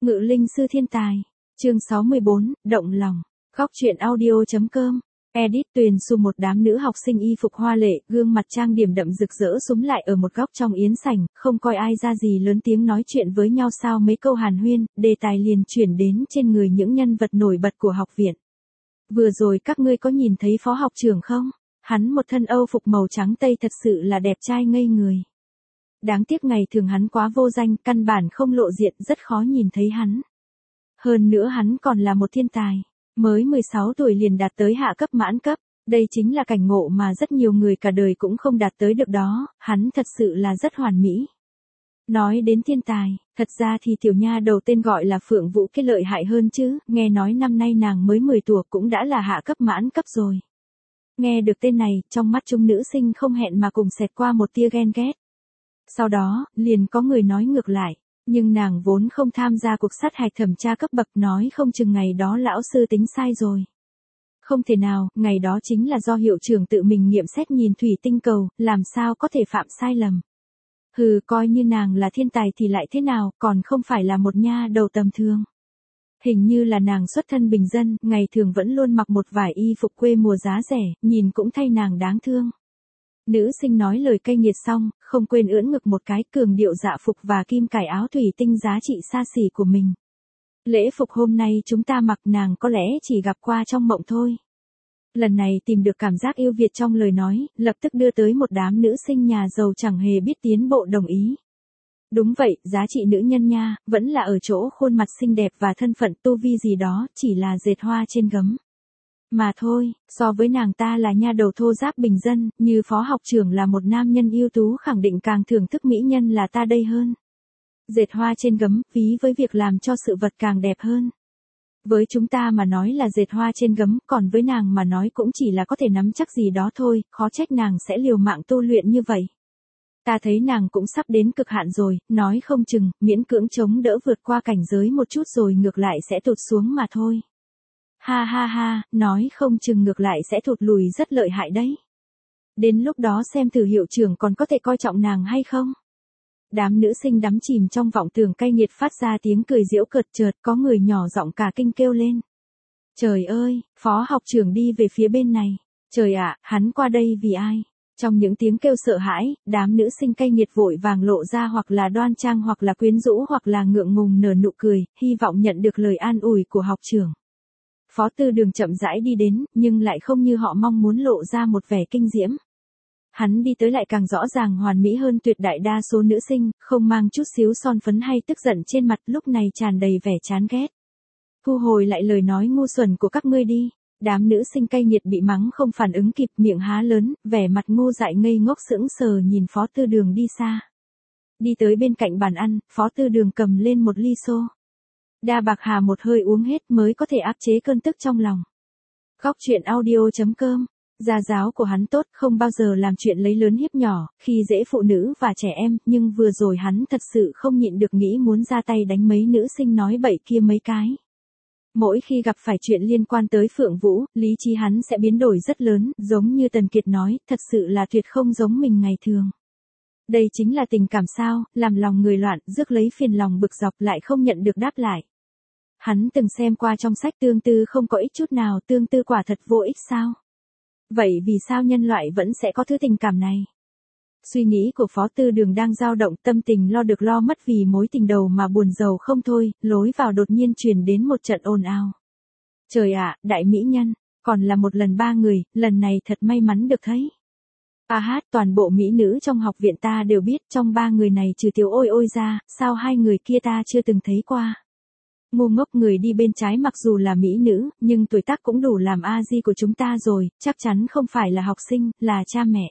Ngự linh sư thiên tài. Chương 64, động lòng. Góc truyện audio.com. Edit Tuyền Xu. Một đám nữ học sinh y phục hoa lệ, gương mặt trang điểm đậm rực rỡ súm lại ở một góc trong yến sảnh, không coi ai ra gì, lớn tiếng nói chuyện với nhau. Sau mấy câu hàn huyên, đề tài liền chuyển đến trên người những nhân vật nổi bật của học viện. Vừa rồi các ngươi có nhìn thấy phó học trưởng không? Hắn một thân âu phục màu trắng tây thật sự là đẹp trai ngây người. Đáng tiếc ngày thường hắn quá vô danh, căn bản không lộ diện, rất khó nhìn thấy hắn. Hơn nữa hắn còn là một thiên tài, mới 16 tuổi liền đạt tới hạ cấp mãn cấp, đây chính là cảnh ngộ mà rất nhiều người cả đời cũng không đạt tới được đó, hắn thật sự là rất hoàn mỹ. Nói đến thiên tài, thật ra thì tiểu nha đầu tên gọi là Phượng Vũ cái lợi hại hơn chứ, nghe nói năm nay nàng mới 10 tuổi cũng đã là hạ cấp mãn cấp rồi. Nghe được tên này, trong mắt chúng nữ sinh không hẹn mà cùng xẹt qua một tia ghen ghét. Sau đó, liền có người nói ngược lại, nhưng nàng vốn không tham gia cuộc sát hạch thẩm tra cấp bậc, nói không chừng ngày đó lão sư tính sai rồi. Không thể nào, ngày đó chính là do hiệu trưởng tự mình nghiệm xét nhìn thủy tinh cầu, làm sao có thể phạm sai lầm. Hừ, coi như nàng là thiên tài thì lại thế nào, còn không phải là một nha đầu tầm thường. Hình như là nàng xuất thân bình dân, ngày thường vẫn luôn mặc một vài y phục quê mùa giá rẻ, nhìn cũng thay nàng đáng thương. Nữ sinh nói lời cay nghiệt xong, không quên ưỡn ngực một cái, cường điệu dạ phục và kim cải áo thủy tinh giá trị xa xỉ của mình. Lễ phục hôm nay chúng ta mặc nàng có lẽ chỉ gặp qua trong mộng thôi. Lần này tìm được cảm giác yêu Việt trong lời nói, lập tức đưa tới một đám nữ sinh nhà giàu chẳng hề biết tiến bộ đồng ý. Đúng vậy, giá trị nữ nhân nha, vẫn là ở chỗ khuôn mặt xinh đẹp và thân phận, tu vi gì đó, chỉ là dệt hoa trên gấm. Mà thôi, so với nàng ta là nha đầu thô ráp bình dân, như phó học trưởng là một nam nhân ưu tú, khẳng định càng thưởng thức mỹ nhân là ta đây hơn. Dệt hoa trên gấm, ví với việc làm cho sự vật càng đẹp hơn. Với chúng ta mà nói là dệt hoa trên gấm, còn với nàng mà nói cũng chỉ là có thể nắm chắc gì đó thôi, khó trách nàng sẽ liều mạng tu luyện như vậy. Ta thấy nàng cũng sắp đến cực hạn rồi, nói không chừng, miễn cưỡng chống đỡ vượt qua cảnh giới một chút rồi ngược lại sẽ tụt xuống mà thôi. Ha ha ha, nói không chừng ngược lại sẽ thụt lùi rất lợi hại đấy. Đến lúc đó xem thử hiệu trưởng còn có thể coi trọng nàng hay không. Đám nữ sinh đắm chìm trong vọng tưởng cay nghiệt phát ra tiếng cười giễu cợt, chợt có người nhỏ giọng cả kinh kêu lên. Trời ơi, phó học trưởng đi về phía bên này. Trời ạ, hắn qua đây vì ai? Trong những tiếng kêu sợ hãi, đám nữ sinh cay nghiệt vội vàng lộ ra hoặc là đoan trang hoặc là quyến rũ hoặc là ngượng ngùng nở nụ cười, hy vọng nhận được lời an ủi của học trưởng. Phó Tư Đường chậm rãi đi đến, nhưng lại không như họ mong muốn lộ ra một vẻ kinh diễm. Hắn đi tới lại càng rõ ràng hoàn mỹ hơn tuyệt đại đa số nữ sinh, không mang chút xíu son phấn hay tức giận trên mặt, lúc này tràn đầy vẻ chán ghét. Thu hồi lại lời nói ngu xuẩn của các ngươi đi. Đám nữ sinh cay nghiệt bị mắng không phản ứng kịp, miệng há lớn, vẻ mặt ngu dại ngây ngốc sững sờ nhìn Phó Tư Đường đi xa. Đi tới bên cạnh bàn ăn, Phó Tư Đường cầm lên một ly xô đa bạc hà một hơi uống hết mới có thể áp chế cơn tức trong lòng. Góc truyện audio.com. Gia giáo của hắn tốt, không bao giờ làm chuyện lấy lớn hiếp nhỏ, khi dễ phụ nữ và trẻ em, nhưng vừa rồi hắn thật sự không nhịn được nghĩ muốn ra tay đánh mấy nữ sinh nói bậy kia mấy cái. Mỗi khi gặp phải chuyện liên quan tới Phượng Vũ, lý trí hắn sẽ biến đổi rất lớn, giống như Tần Kiệt nói, thật sự là tuyệt không giống mình ngày thường. Đây chính là tình cảm sao, làm lòng người loạn, rước lấy phiền lòng bực dọc lại không nhận được đáp lại. Hắn từng xem qua trong sách tương tư không có ích chút nào, tương tư quả thật vô ích sao? Vậy vì sao nhân loại vẫn sẽ có thứ tình cảm này? Suy nghĩ của Phó Tư Đường đang dao động, tâm tình lo được lo mất vì mối tình đầu mà buồn rầu không thôi, lối vào đột nhiên truyền đến một trận ồn ào. Trời ạ, đại mỹ nhân, còn là một lần 3 người, lần này thật may mắn được thấy. Toàn bộ mỹ nữ trong học viện ta đều biết, trong 3 người này trừ Tiểu Ôi Ôi ra, sao 2 người kia ta chưa từng thấy qua. Ngu ngốc, người đi bên trái mặc dù là mỹ nữ, nhưng tuổi tác cũng đủ làm A-di của chúng ta rồi, chắc chắn không phải là học sinh, là cha mẹ.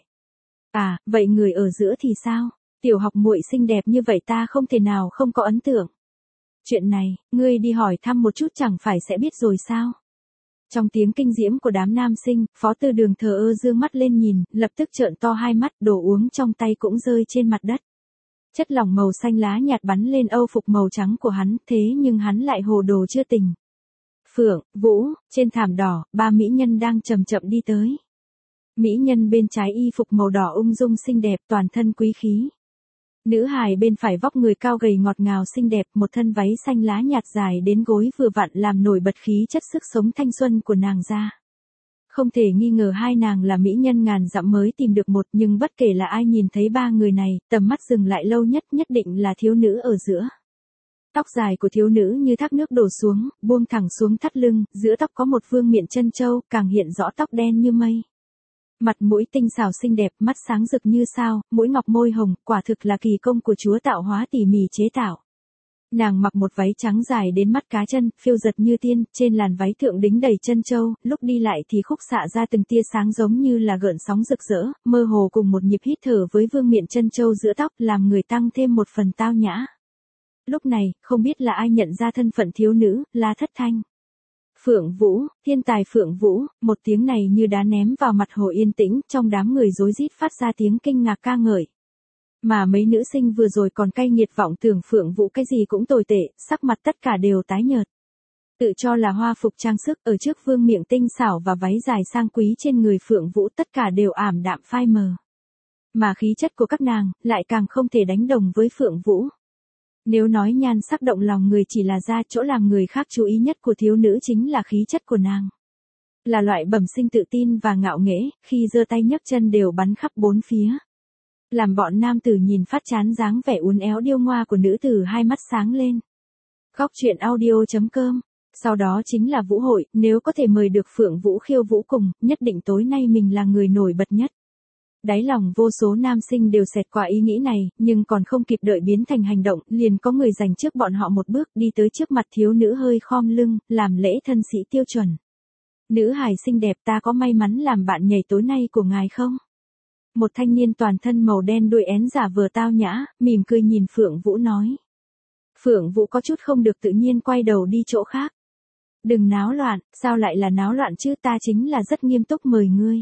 Vậy người ở giữa thì sao? Tiểu học muội xinh đẹp như vậy ta không thể nào không có ấn tượng. Chuyện này, ngươi đi hỏi thăm một chút chẳng phải sẽ biết rồi sao? Trong tiếng kinh diễm của đám nam sinh, Phó Tư Đường thờ ơ dương mắt lên nhìn, lập tức trợn to hai mắt, đồ uống trong tay cũng rơi trên mặt đất. Chất lỏng màu xanh lá nhạt bắn lên âu phục màu trắng của hắn, thế nhưng hắn lại hồ đồ chưa tỉnh. Phượng Vũ, trên thảm đỏ, 3 mỹ nhân đang chậm chậm đi tới. Mỹ nhân bên trái y phục màu đỏ ung dung xinh đẹp, toàn thân quý khí. Nữ hài bên phải vóc người cao gầy ngọt ngào xinh đẹp, một thân váy xanh lá nhạt dài đến gối vừa vặn làm nổi bật khí chất sức sống thanh xuân của nàng ra. Không thể nghi ngờ hai nàng là mỹ nhân ngàn dặm mới tìm được một, nhưng bất kể là ai nhìn thấy ba người này, tầm mắt dừng lại lâu nhất định là thiếu nữ ở giữa. Tóc dài của thiếu nữ như thác nước đổ xuống, buông thẳng xuống thắt lưng, giữa tóc có một vương miện chân châu, càng hiện rõ tóc đen như mây. Mặt mũi tinh xảo xinh đẹp, mắt sáng rực như sao, mũi ngọc môi hồng, quả thực là kỳ công của Chúa tạo hóa tỉ mỉ chế tạo. Nàng mặc một váy trắng dài đến mắt cá chân, phiêu giật như tiên, trên làn váy thượng đính đầy chân châu, lúc đi lại thì khúc xạ ra từng tia sáng giống như là gợn sóng rực rỡ, mơ hồ cùng một nhịp hít thở với vương miện chân châu giữa tóc, làm người tăng thêm một phần tao nhã. Lúc này, không biết là ai nhận ra thân phận thiếu nữ, là Thất Thanh. Phượng Vũ, thiên tài Phượng Vũ, một tiếng này như đá ném vào mặt hồ yên tĩnh, trong đám người rối rít phát ra tiếng kinh ngạc ca ngợi. Mà mấy nữ sinh vừa rồi còn cay nghiệt vọng tưởng Phượng Vũ cái gì cũng tồi tệ, sắc mặt tất cả đều tái nhợt. Tự cho là hoa phục trang sức ở trước vương miện tinh xảo và váy dài sang quý trên người Phượng Vũ tất cả đều ảm đạm phai mờ. Mà khí chất của các nàng, lại càng không thể đánh đồng với Phượng Vũ. Nếu nói nhan sắc động lòng người chỉ là ra, chỗ làm người khác chú ý nhất của thiếu nữ chính là khí chất của nàng. Là loại bẩm sinh tự tin và ngạo nghễ, khi giơ tay nhấc chân đều bắn khắp bốn phía. Làm bọn nam tử nhìn phát chán dáng vẻ uốn éo điêu ngoa của nữ tử hai mắt sáng lên. Góc truyện audio.com. Sau đó chính là vũ hội, nếu có thể mời được Phượng Vũ khiêu vũ cùng, nhất định tối nay mình là người nổi bật nhất. Đáy lòng vô số nam sinh đều xẹt qua ý nghĩ này, nhưng còn không kịp đợi biến thành hành động, liền có người giành trước bọn họ một bước đi tới trước mặt thiếu nữ hơi khom lưng, làm lễ thân sĩ tiêu chuẩn. Nữ hài xinh đẹp, ta có may mắn làm bạn nhảy tối nay của ngài không? Một thanh niên toàn thân màu đen đuôi én giả vờ tao nhã, mỉm cười nhìn Phượng Vũ nói. Phượng Vũ có chút không được tự nhiên quay đầu đi chỗ khác. Đừng náo loạn, sao lại là náo loạn chứ, ta chính là rất nghiêm túc mời ngươi.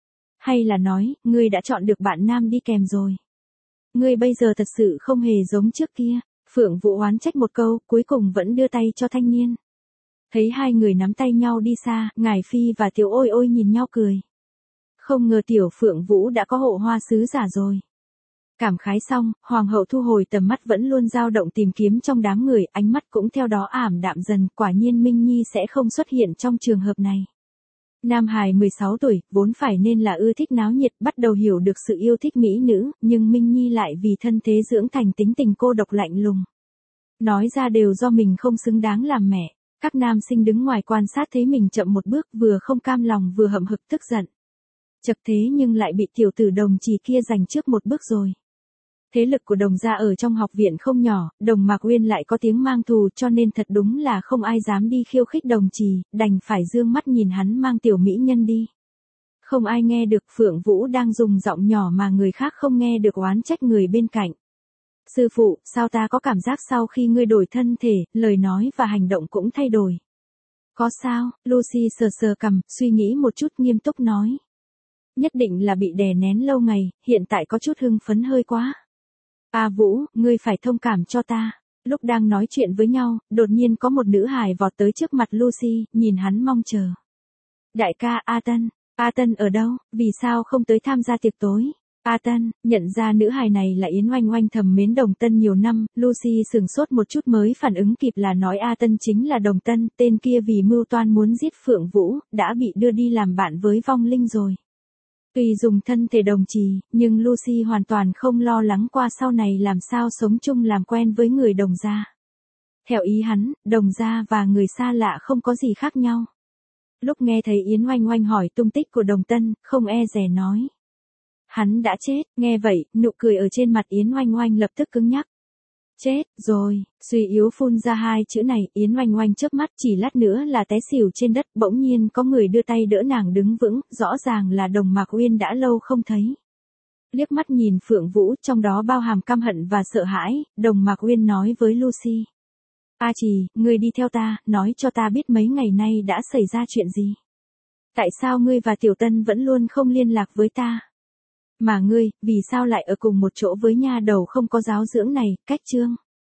Hay là nói, ngươi đã chọn được bạn nam đi kèm rồi. Ngươi bây giờ thật sự không hề giống trước kia. Phượng Vũ oán trách một câu, cuối cùng vẫn đưa tay cho thanh niên. Thấy hai người nắm tay nhau đi xa, Ngải Phi và Tiểu Ôi Ôi nhìn nhau cười. Không ngờ Tiểu Phượng Vũ đã có hộ hoa sứ giả rồi. Cảm khái xong, Hoàng hậu thu hồi tầm mắt vẫn luôn dao động tìm kiếm trong đám người, ánh mắt cũng theo đó ảm đạm dần, quả nhiên Minh Nhi sẽ không xuất hiện trong trường hợp này. Nam hài 16 tuổi, vốn phải nên là ưa thích náo nhiệt, bắt đầu hiểu được sự yêu thích mỹ nữ, nhưng Minh Nhi lại vì thân thế dưỡng thành tính tình cô độc lạnh lùng. Nói ra đều do mình không xứng đáng làm mẹ. Các nam sinh đứng ngoài quan sát thấy mình chậm một bước, vừa không cam lòng vừa hậm hực tức giận. Chật thế nhưng lại bị tiểu tử Đồng Trì kia giành trước một bước rồi. Thế lực của Đồng gia ở trong học viện không nhỏ, Đồng Mạc Uyên lại có tiếng mang thù, cho nên thật đúng là không ai dám đi khiêu khích Đồng Trì, đành phải dương mắt nhìn hắn mang tiểu mỹ nhân đi. Không ai nghe được, Phượng Vũ đang dùng giọng nhỏ mà người khác không nghe được oán trách người bên cạnh. Sư phụ, sao ta có cảm giác sau khi ngươi đổi thân thể, lời nói và hành động cũng thay đổi. Có sao? Lucy sờ sờ cằm, suy nghĩ một chút nghiêm túc nói. Nhất định là bị đè nén lâu ngày, hiện tại có chút hưng phấn hơi quá. A Vũ, ngươi phải thông cảm cho ta. Lúc đang nói chuyện với nhau, đột nhiên có một nữ hài vọt tới trước mặt Lucy, nhìn hắn mong chờ. Đại ca, A Tân ở đâu, vì sao không tới tham gia tiệc tối? A Tân, nhận ra nữ hài này là Yến Oanh Oanh thầm mến Đồng Tân nhiều năm, Lucy sừng sốt một chút mới phản ứng kịp là nói A Tân chính là Đồng Tân, tên kia vì mưu toan muốn giết Phượng Vũ, đã bị đưa đi làm bạn với vong linh rồi. Tuy dùng thân thể Đồng Trì, nhưng Lucy hoàn toàn không lo lắng qua sau này làm sao sống chung làm quen với người Đồng gia. Theo ý hắn, Đồng gia và người xa lạ không có gì khác nhau. Lúc nghe thấy Yến Oanh Oanh hỏi tung tích của Đồng Tân, không e dè nói. Hắn đã chết, nghe vậy, nụ cười ở trên mặt Yến Oanh Oanh lập tức cứng nhắc. Chết, rồi, suy yếu phun ra hai chữ này, Yến Oanh Oanh chớp mắt chỉ lát nữa là té xỉu trên đất, bỗng nhiên có người đưa tay đỡ nàng đứng vững, rõ ràng là Đồng Mạc Uyên đã lâu không thấy. Liếc mắt nhìn Phượng Vũ, trong đó bao hàm căm hận và sợ hãi, Đồng Mạc Uyên nói với Lucy. A Trì, ngươi đi theo ta, nói cho ta biết mấy ngày nay đã xảy ra chuyện gì. Tại sao ngươi và Tiểu Tân vẫn luôn không liên lạc với ta? Mà ngươi, vì sao lại ở cùng một chỗ với nha đầu không có giáo dưỡng này, cách chương.